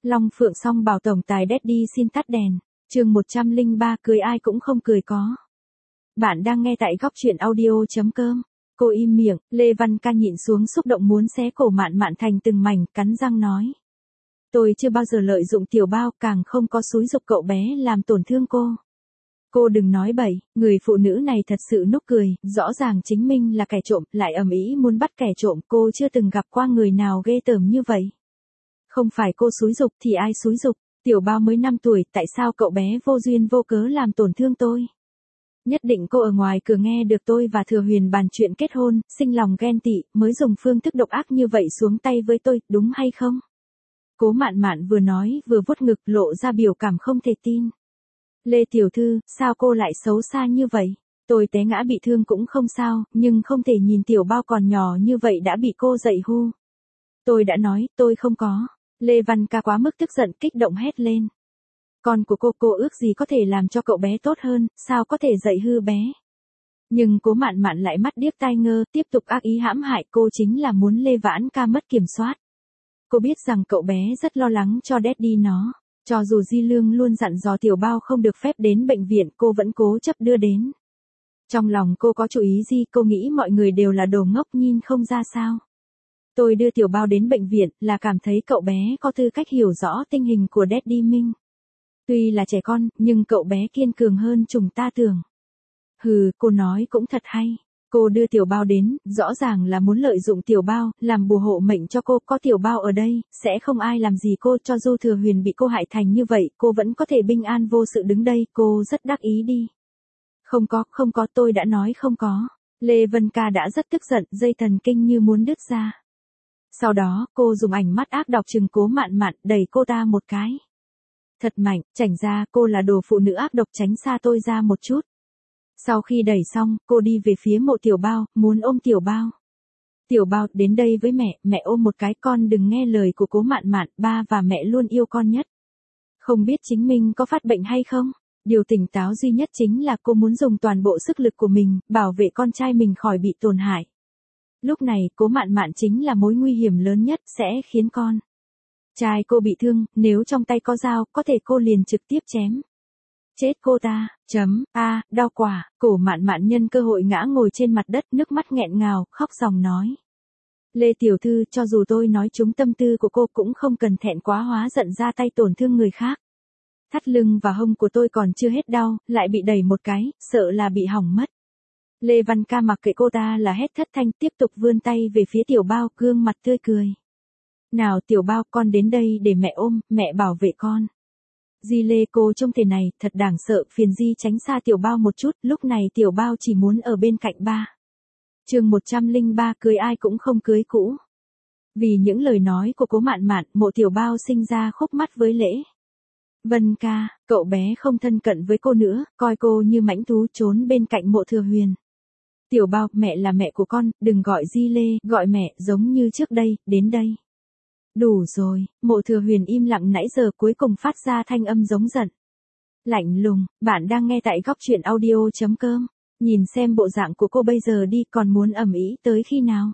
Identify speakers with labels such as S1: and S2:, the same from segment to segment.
S1: Long Phượng Song bảo tổng tài Daddy xin tắt đèn. Chương 103 cười ai cũng không cười có. Bạn đang nghe tại góc truyện audio.com. Cô im miệng, Lê Văn Ca nhịn xuống xúc động muốn xé cổ Mạn Mạn thành từng mảnh, cắn răng nói. Tôi chưa bao giờ lợi dụng tiểu bao, càng không có xúi giục cậu bé làm tổn thương cô. Cô đừng nói bậy, người phụ nữ này thật sự nốc cười, rõ ràng chính mình là kẻ trộm, lại ầm ĩ muốn bắt kẻ trộm, cô chưa từng gặp qua người nào ghê tởm như vậy. Không phải cô xúi giục thì ai xúi giục, tiểu bao mới 5 tuổi, tại sao cậu bé vô duyên vô cớ làm tổn thương tôi? Nhất định cô ở ngoài cửa nghe được tôi và Thừa Huyền bàn chuyện kết hôn, sinh lòng ghen tị, mới dùng phương thức độc ác như vậy xuống tay với tôi, đúng hay không? Cố Mạn Mạn vừa nói vừa vuốt ngực lộ ra biểu cảm không thể tin. Lê tiểu thư, sao cô lại xấu xa như vậy? Tôi té ngã bị thương cũng không sao, nhưng không thể nhìn tiểu bao còn nhỏ như vậy đã bị cô dạy hu. Tôi đã nói, tôi không có. Lê Văn Ca quá mức tức giận kích động hét lên. Con của cô ước gì có thể làm cho cậu bé tốt hơn, sao có thể dạy hư bé? Nhưng Cố Mạn Mạn lại mắt điếc tai ngơ, tiếp tục ác ý hãm hại cô chính là muốn Lê Vãn Ca mất kiểm soát. Cô biết rằng cậu bé rất lo lắng cho Daddy nó. Cho dù Di Lương luôn dặn dò tiểu bao không được phép đến bệnh viện, cô vẫn cố chấp đưa đến. Trong lòng cô có chủ ý gì, cô nghĩ mọi người đều là đồ ngốc nhìn không ra sao. Tôi đưa tiểu bao đến bệnh viện là cảm thấy cậu bé có tư cách hiểu rõ tình hình của Daddy Minh. Tuy là trẻ con, nhưng cậu bé kiên cường hơn chúng ta tưởng. Hừ, cô nói cũng thật hay. Cô đưa tiểu bao đến, rõ ràng là muốn lợi dụng tiểu bao, làm bùa hộ mệnh cho cô, có tiểu bao ở đây, sẽ không ai làm gì cô, cho dù Thừa Huyền bị cô hại thành như vậy, cô vẫn có thể bình an vô sự đứng đây, cô rất đắc ý đi. Không có, tôi đã nói không có. Lê Vân Ca đã rất tức giận, dây thần kinh như muốn đứt ra. Sau đó, cô dùng ánh mắt ác độc trừng Cố Mạn Mạn, đẩy cô ta một cái. Thật mạnh, chảnh ra, cô là đồ phụ nữ ác độc, tránh xa tôi ra một chút. Sau khi đẩy xong, cô đi về phía mộ tiểu bao, muốn ôm tiểu bao. Tiểu bao, đến đây với mẹ ôm một cái, con đừng nghe lời của Cố Mạn Mạn, ba và mẹ luôn yêu con nhất. Không biết chính mình có phát bệnh hay không? Điều tỉnh táo duy nhất chính là cô muốn dùng toàn bộ sức lực của mình, bảo vệ con trai mình khỏi bị tổn hại. Lúc này, Cố Mạn Mạn chính là mối nguy hiểm lớn nhất, sẽ khiến con trai cô bị thương, nếu trong tay có dao, có thể cô liền trực tiếp chém. Chết cô ta, đau quả, Cố Mạn Mạn nhân cơ hội ngã ngồi trên mặt đất, nước mắt nghẹn ngào, khóc ròng nói. Lê tiểu thư, cho dù tôi nói trúng tâm tư của cô cũng không cần thẹn quá hóa giận ra tay tổn thương người khác. Thắt lưng và hông của tôi còn chưa hết đau, lại bị đẩy một cái, sợ là bị hỏng mất. Lê Văn Ca mặc kệ cô ta là hét thất thanh, tiếp tục vươn tay về phía tiểu bao, gương mặt tươi cười. Nào tiểu bao, con đến đây để mẹ ôm, mẹ bảo vệ con. Di Lê cô trông thế này, thật đáng sợ, phiền Di tránh xa tiểu bao một chút, lúc này tiểu bao chỉ muốn ở bên cạnh ba. Chương 103 cưới ai cũng không cưới cũ. Vì những lời nói của Cố Mạn Mạn, mộ tiểu bao sinh ra khúc mắc với Lễ Vân Ca, cậu bé không thân cận với cô nữa, coi cô như mãnh thú trốn bên cạnh mộ Thừa Huyền. Tiểu bao, mẹ là mẹ của con, đừng gọi Di Lê, gọi mẹ, giống như trước đây, đến đây. Đủ rồi, mộ Thừa Huyền im lặng nãy giờ cuối cùng phát ra thanh âm giống giận. Lạnh lùng, bạn đang nghe tại góc truyện audio.com. Nhìn xem bộ dạng của cô bây giờ đi, còn muốn ầm ĩ tới khi nào?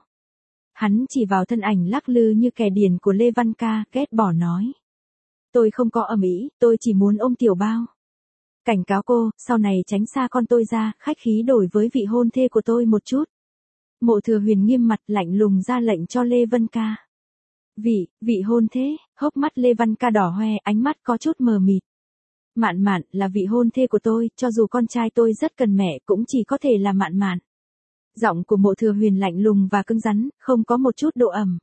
S1: Hắn chỉ vào thân ảnh lắc lư như kẻ điên của Lê Văn Ca, ghét bỏ nói. Tôi không có ầm ĩ, tôi chỉ muốn ôm tiểu bao. Cảnh cáo cô, sau này tránh xa con tôi ra, khách khí đổi với vị hôn thê của tôi một chút. Mộ Thừa Huyền nghiêm mặt lạnh lùng ra lệnh cho Lê Vân Ca. Vị hôn thê, hốc mắt Lê Văn Ca đỏ hoe, ánh mắt có chút mờ mịt. Mạn Mạn là vị hôn thê của tôi, cho dù con trai tôi rất cần mẹ cũng chỉ có thể là Mạn Mạn. Giọng của mộ Thừa Huyền lạnh lùng và cứng rắn, không có một chút độ ẩm.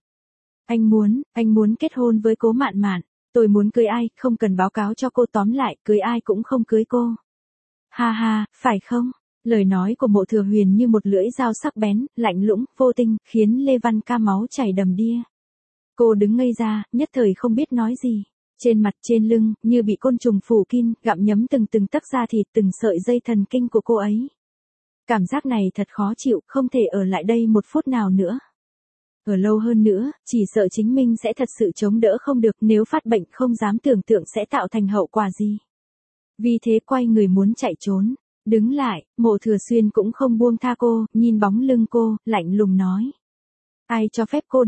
S1: Anh muốn kết hôn với Cố Mạn Mạn. Tôi muốn cưới ai, không cần báo cáo cho cô, tóm lại, cưới ai cũng không cưới cô. Ha ha, phải không? Lời nói của mộ Thừa Huyền như một lưỡi dao sắc bén, lạnh lũng, vô tình, khiến Lê Văn Ca máu chảy đầm đìa. Cô đứng ngây ra, nhất thời không biết nói gì. Trên mặt trên lưng, như bị côn trùng phủ kín, gặm nhấm từng tấc da thịt, từng sợi dây thần kinh của cô ấy. Cảm giác này thật khó chịu, không thể ở lại đây một phút nào nữa. Ở lâu hơn nữa, chỉ sợ chính mình sẽ thật sự chống đỡ không được, nếu phát bệnh không dám tưởng tượng sẽ tạo thành hậu quả gì. Vì thế quay người muốn chạy trốn. Đứng lại, mộ Thừa Xuyên cũng không buông tha cô, nhìn bóng lưng cô, lạnh lùng nói. Ai cho phép cô đi?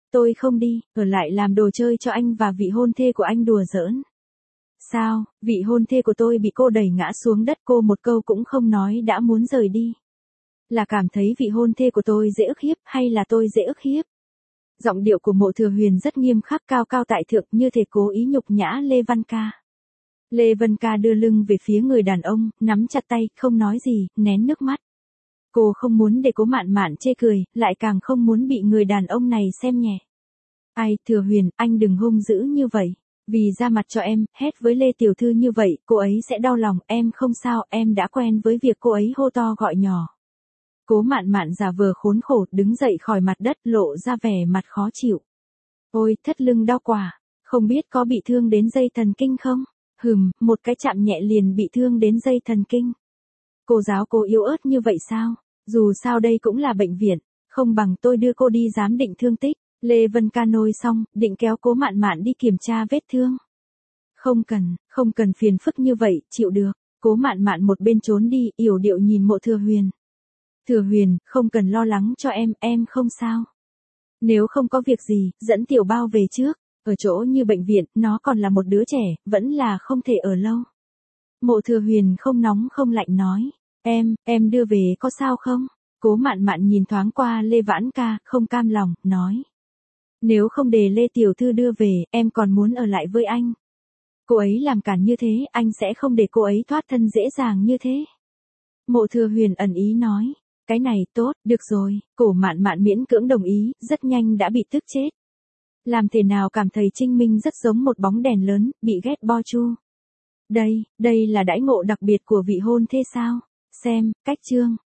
S1: Tôi không đi, ở lại làm đồ chơi cho anh và vị hôn thê của anh đùa giỡn. Sao, vị hôn thê của tôi bị cô đẩy ngã xuống đất, cô một câu cũng không nói đã muốn rời đi. Là cảm thấy vị hôn thê của tôi dễ ức hiếp hay là tôi dễ ức hiếp? Giọng điệu của Mộ Thừa Huyền rất nghiêm khắc, cao cao tại thượng, như thể cố ý nhục nhã Lê Văn Ca. Lê Vân Ca đưa lưng về phía người đàn ông, nắm chặt tay, không nói gì, nén nước mắt. Cô không muốn để Cố Mạn Mạn chê cười, lại càng không muốn bị người đàn ông này xem nhẹ. Ai, Thừa Huyền, anh đừng hung dữ như vậy. Vì ra mặt cho em, hét với Lê Tiểu Thư như vậy, cô ấy sẽ đau lòng, em không sao, em đã quen với việc cô ấy hô to gọi nhỏ. Cố Mạn Mạn giả vờ khốn khổ, đứng dậy khỏi mặt đất, lộ ra vẻ mặt khó chịu. Ôi, thắt lưng đau quá, không biết có bị thương đến dây thần kinh không? Một cái chạm nhẹ liền bị thương đến dây thần kinh. Cô giáo cô yếu ớt như vậy sao? Dù sao đây cũng là bệnh viện, không bằng tôi đưa cô đi giám định thương tích. Lê Vân Ca nôi xong, định kéo Cố Mạn Mạn đi kiểm tra vết thương. Không cần phiền phức như vậy, chịu được. Cố Mạn Mạn một bên trốn đi, yểu điệu nhìn Mộ Thừa Huyền. Thừa Huyền, không cần lo lắng cho em không sao. Nếu không có việc gì, dẫn Tiểu Bao về trước. Ở chỗ như bệnh viện, nó còn là một đứa trẻ, vẫn là không thể ở lâu. Mộ Thừa Huyền không nóng không lạnh nói. Em đưa về có sao không? Cố Mạn Mạn nhìn thoáng qua Lê Vãn Ca, không cam lòng, nói. Nếu không để Lê Tiểu Thư đưa về, em còn muốn ở lại với anh. Cô ấy làm cản như thế, anh sẽ không để cô ấy thoát thân dễ dàng như thế. Mộ Thừa Huyền ẩn ý nói. Cái này tốt, được rồi, Cố Mạn Mạn miễn cưỡng đồng ý, rất nhanh đã bị tức chết. Làm thế nào cảm thấy Trinh Minh rất giống một bóng đèn lớn, bị ghét bo chu. Đây là đãi ngộ đặc biệt của vị hôn thê sao? Xem, cách chương.